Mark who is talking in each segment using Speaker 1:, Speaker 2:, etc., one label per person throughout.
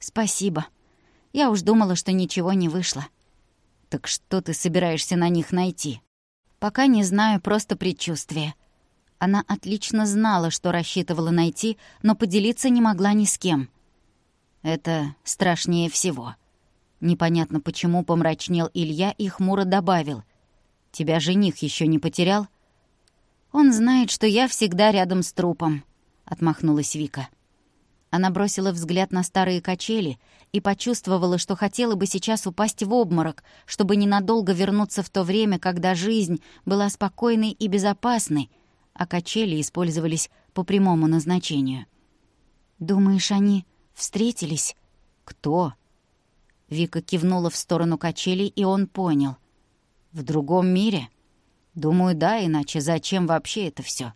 Speaker 1: «Спасибо. Я уж думала, что ничего не вышло». «Так что ты собираешься на них найти?» «Пока не знаю, просто предчувствие». Она отлично знала, что рассчитывала найти, но поделиться не могла ни с кем. «Это страшнее всего». Непонятно почему помрачнел Илья и хмуро добавил. «Тебя жених еще не потерял?» «Он знает, что я всегда рядом с трупом», — отмахнулась Вика. Она бросила взгляд на старые качели и почувствовала, что хотела бы сейчас упасть в обморок, чтобы ненадолго вернуться в то время, когда жизнь была спокойной и безопасной, а качели использовались по прямому назначению. «Думаешь, они встретились?» «Кто?» Вика кивнула в сторону качелей, и он понял. «В другом мире? Думаю, да, иначе зачем вообще это все?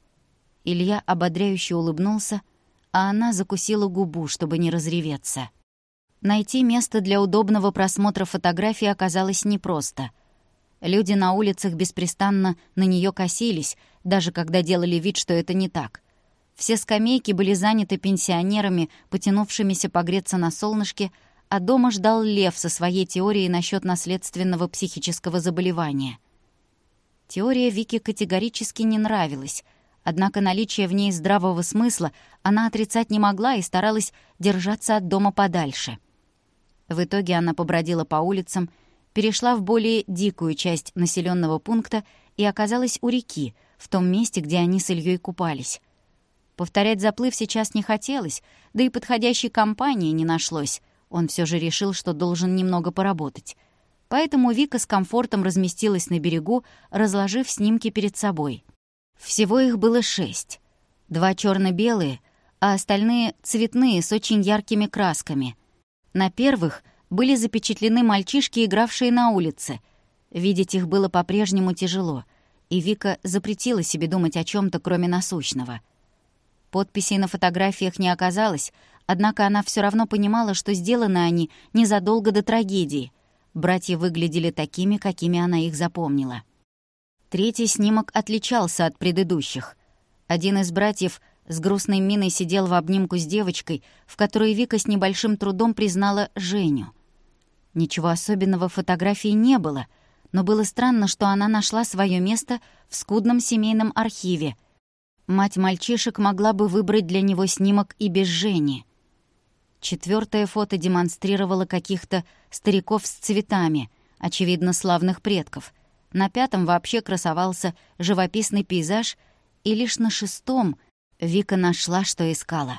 Speaker 1: Илья ободряюще улыбнулся, а она закусила губу, чтобы не разреветься. Найти место для удобного просмотра фотографий оказалось непросто. Люди на улицах беспрестанно на нее косились, даже когда делали вид, что это не так. Все скамейки были заняты пенсионерами, потянувшимися погреться на солнышке, а дома ждал Лев со своей теорией насчет наследственного психического заболевания. Теория Вике категорически не нравилась, однако наличие в ней здравого смысла она отрицать не могла и старалась держаться от дома подальше. В итоге она побродила по улицам, перешла в более дикую часть населенного пункта и оказалась у реки, в том месте, где они с Ильей купались. Повторять заплыв сейчас не хотелось, да и подходящей компании не нашлось. Он все же решил, что должен немного поработать. Поэтому Вика с комфортом разместилась на берегу, разложив снимки перед собой. Всего их было 6. 2 черно-белые, а остальные цветные с очень яркими красками. На первых были запечатлены мальчишки, игравшие на улице. Видеть их было по-прежнему тяжело, и Вика запретила себе думать о чем-то, кроме насущного. Подписей на фотографиях не оказалось, однако она все равно понимала, что сделаны они незадолго до трагедии. Братья выглядели такими, какими она их запомнила. 3-й снимок отличался от предыдущих. Один из братьев с грустной миной сидел в обнимку с девочкой, в которой Вика с небольшим трудом признала Женю. Ничего особенного в фотографии не было, но было странно, что она нашла свое место в скудном семейном архиве. Мать мальчишек могла бы выбрать для него снимок и без Жени. 4-е фото демонстрировало каких-то стариков с цветами, очевидно, славных предков. На 5-м вообще красовался живописный пейзаж, и лишь на 6-м Вика нашла, что искала.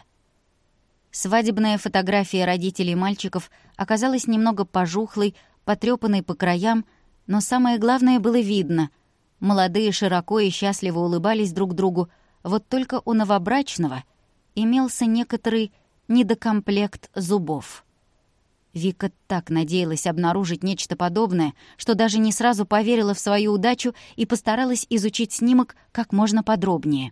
Speaker 1: Свадебная фотография родителей мальчиков оказалась немного пожухлой, потрёпанной по краям, но самое главное было видно. Молодые широко и счастливо улыбались друг другу, вот только у новобрачного имелся некоторый недокомплект зубов. Вика так надеялась обнаружить нечто подобное, что даже не сразу поверила в свою удачу и постаралась изучить снимок как можно подробнее.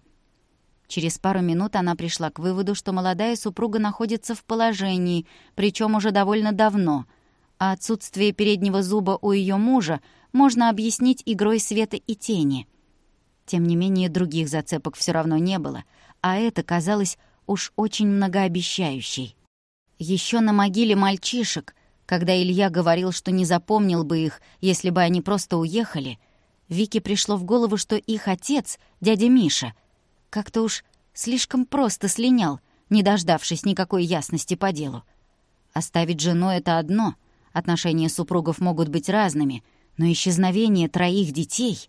Speaker 1: Через пару минут она пришла к выводу, что молодая супруга находится в положении, причем уже довольно давно, а отсутствие переднего зуба у ее мужа можно объяснить игрой света и тени. Тем не менее, других зацепок все равно не было, а это казалось уж очень многообещающей. Еще на могиле мальчишек, когда Илья говорил, что не запомнил бы их, если бы они просто уехали, Вике пришло в голову, что их отец, дядя Миша, как-то уж слишком просто слинял, не дождавшись никакой ясности по делу. Оставить жену — это одно, отношения супругов могут быть разными, но исчезновение 3 детей...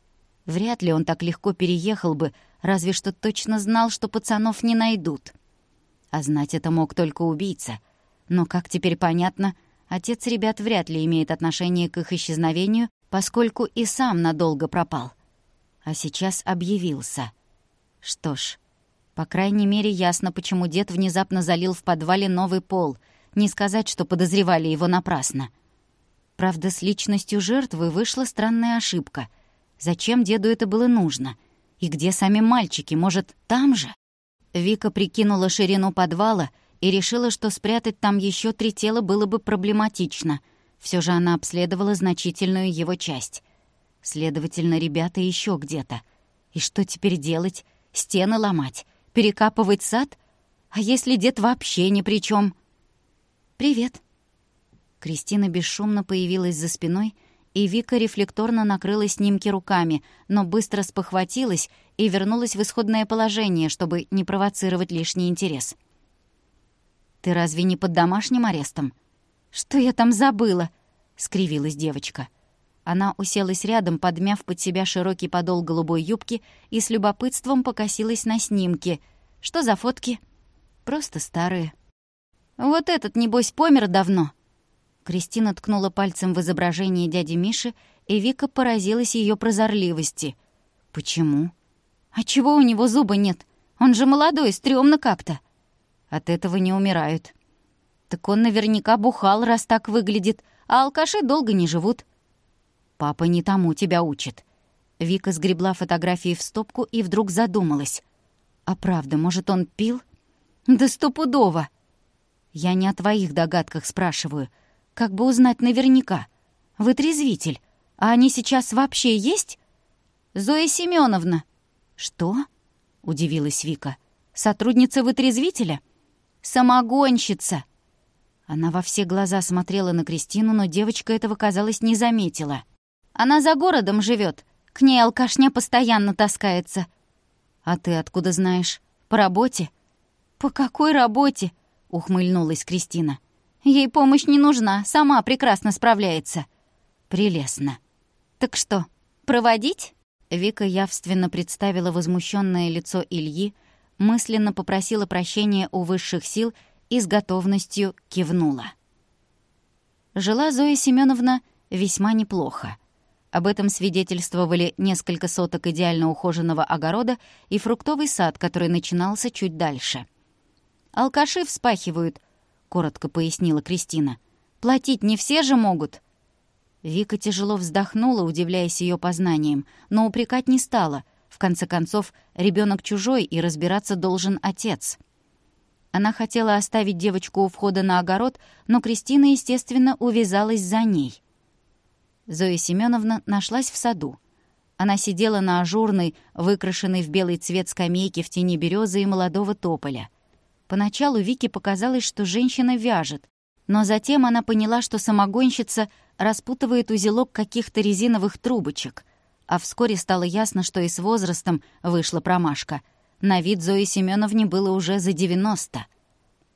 Speaker 1: Вряд ли он так легко переехал бы, разве что точно знал, что пацанов не найдут. А знать это мог только убийца. Но, как теперь понятно, отец ребят вряд ли имеет отношение к их исчезновению, поскольку и сам надолго пропал. А сейчас объявился. Что ж, по крайней мере, ясно, почему дед внезапно залил в подвале новый пол. Не сказать, что подозревали его напрасно. Правда, с личностью жертвы вышла странная ошибка. Зачем деду это было нужно? И где сами мальчики? Может, там же? Вика прикинула ширину подвала и решила, что спрятать там еще 3 тела было бы проблематично. Все же она обследовала значительную его часть. Следовательно, ребята еще где-то. И что теперь делать? Стены ломать? Перекапывать сад? А если дед вообще ни при чем? «Привет». Кристина бесшумно появилась за спиной, и Вика рефлекторно накрыла снимки руками, но быстро спохватилась и вернулась в исходное положение, чтобы не провоцировать лишний интерес. «Ты разве не под домашним арестом?» «Что я там забыла?» — скривилась девочка. Она уселась рядом, подмяв под себя широкий подол голубой юбки и с любопытством покосилась на снимки. «Что за фотки?» «Просто старые». «Вот этот, небось, помер давно». Кристина ткнула пальцем в изображение дяди Миши, и Вика поразилась ее прозорливости. «Почему?» «А чего у него зуба нет? Он же молодой, стрёмно как-то». «От этого не умирают». «Так он наверняка бухал, раз так выглядит, а алкаши долго не живут». «Папа не тому тебя учит». Вика сгребла фотографии в стопку и вдруг задумалась. «А правда, может, он пил?» «Да стопудово!» «Я не о твоих догадках спрашиваю. Как бы узнать наверняка? Вытрезвитель. А они сейчас вообще есть?» «Зоя Семеновна». «Что?» — удивилась Вика. «Сотрудница вытрезвителя?» «Самогонщица». Она во все глаза смотрела на Кристину, но девочка этого, казалось, не заметила. «Она за городом живет. К ней алкашня постоянно таскается». «А ты откуда знаешь? По работе?» «По какой работе?» — ухмыльнулась Кристина. «Ей помощь не нужна, сама прекрасно справляется». «Прелестно». «Так что, проводить?» Вика явственно представила возмущенное лицо Ильи, мысленно попросила прощения у высших сил и с готовностью кивнула. Жила Зоя Семеновна весьма неплохо. Об этом свидетельствовали несколько соток идеально ухоженного огорода и фруктовый сад, который начинался чуть дальше. «Алкаши вспахивают», — коротко пояснила Кристина. «Платить не все же могут». Вика тяжело вздохнула, удивляясь ее познаниям, но упрекать не стала. В конце концов, ребенок чужой, и разбираться должен отец. Она хотела оставить девочку у входа на огород, но Кристина, естественно, увязалась за ней. Зоя Семеновна нашлась в саду. Она сидела на ажурной, выкрашенной в белый цвет скамейке в тени березы и молодого тополя. Поначалу Вике показалось, что женщина вяжет, но затем она поняла, что самогонщица распутывает узелок каких-то резиновых трубочек, а вскоре стало ясно, что и с возрастом вышла промашка. На вид Зои Семеновне было уже за 90.